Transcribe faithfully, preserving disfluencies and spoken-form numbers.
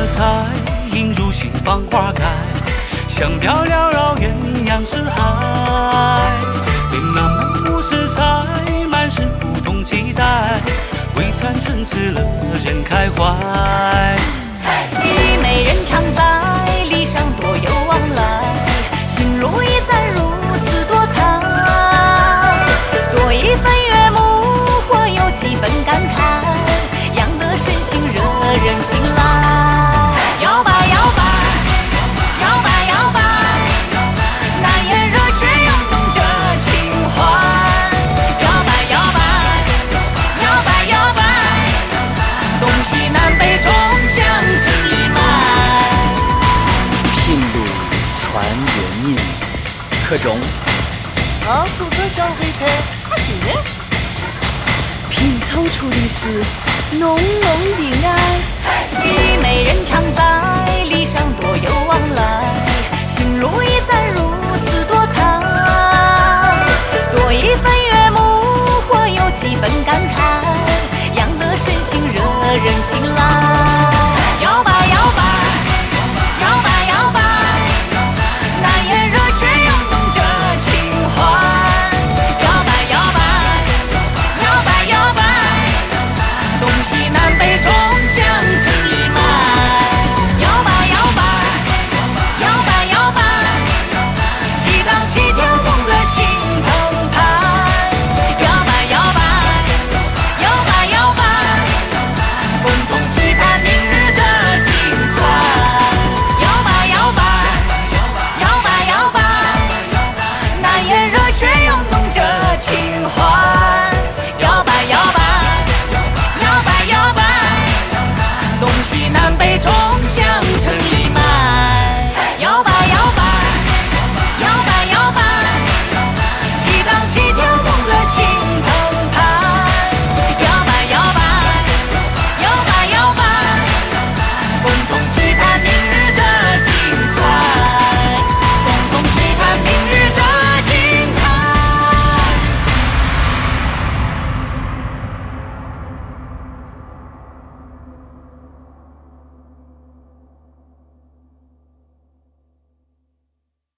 彩映入心房花开，香飘缭绕鸳鸯四海，琳琅满目色彩，满是不同期待，为参春赐乐人开怀。 虞美人常在，礼上多有往来，心路一赞如此多彩，多一分悦目，或有几分感慨，养得身心惹人青睐。摇摆摇摆摇摆摇摆，难言热血涌动着情怀。摇摆摇摆摇摆摇摆，东西南北中相气脉。 聘路传人命，课中常宿者小回车，可行的。 拼凑出的是浓浓的爱。 虞美人常在，